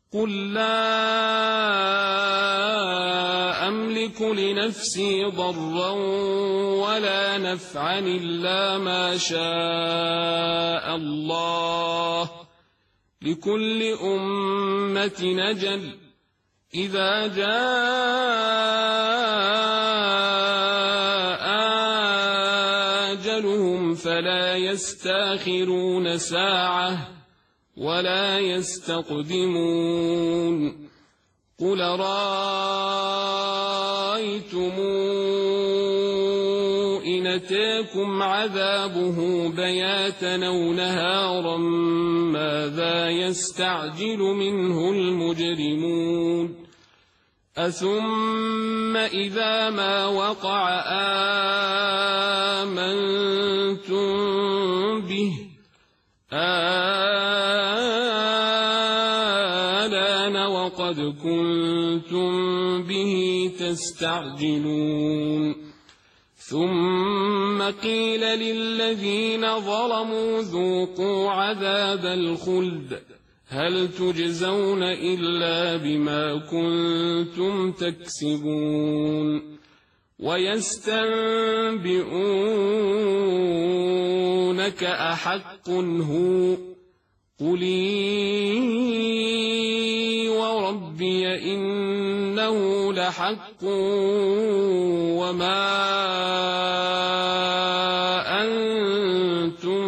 قل لا أملك لنفسي ضرا ولا نفعا إلا ما شاء الله، لكل أمة أجل، إذا جاء أجلهم فلا يستأخرون ساعة ولا يستقدمون. قل رأيتم إن أتاكم عذابه بياتا أو نهارا ماذا يستعجل منه المجرمون؟ أثم إذا ما وقع آمنتم به آلان وقد كنتم به تستعجلون. ثم قيل للذين ظلموا ذوقوا عذاب الخلد هل تجزون إلا بما كنتم تكسبون. ويستنبئونك أحق هو؟ قل إي وربي إنه لحق وما أنتم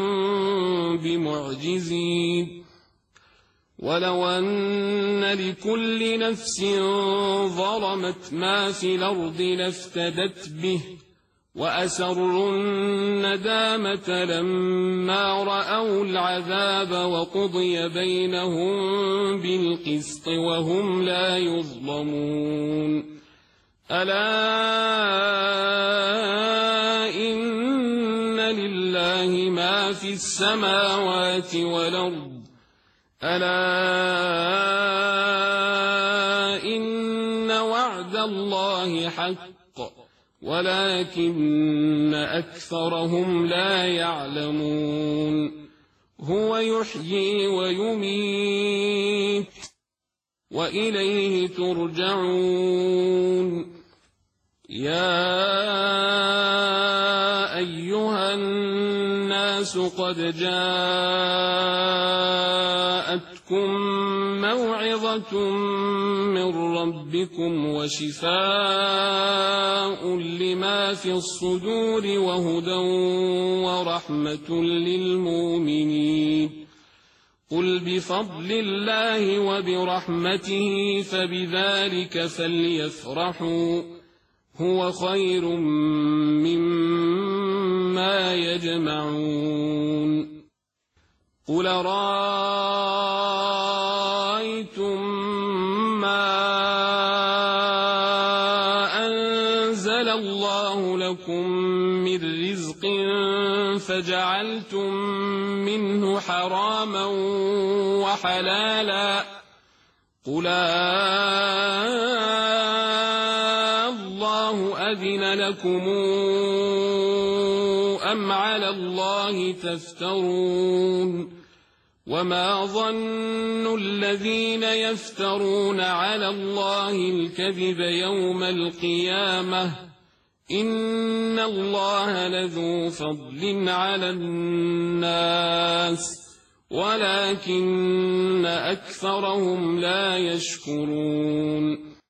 بمعجزين. ولو أن لكل نفس ظلمت ما في الأرض لافتدت به وأسروا الندامة لما رأوا العذاب وقضي بينهم بالقسط وهم لا يظلمون. ألا إن لله ما في السماوات والأرض ألا إن وعد الله حق ولكن أكثرهم لا يعلمون. هو يحيي ويميت وإليه ترجعون. يا أيها الناس قد جاءتكم موعظة من ربكم وشفاء لما في الصدور وهدى ورحمة للمؤمنين. قل بفضل الله وبرحمته فبذلك فليفرحوا هو خير مما يجمعون. قل رأيتم ما أنزل الله لكم من رزق فجعلتم منه حراما وحلالا قل الله أذن لكم أم على الله تفترون. وما ظن الذين يفترون على الله الكذب يوم القيامة إن الله لذو فضل على الناس ولكن أكثرهم لا يشكرون.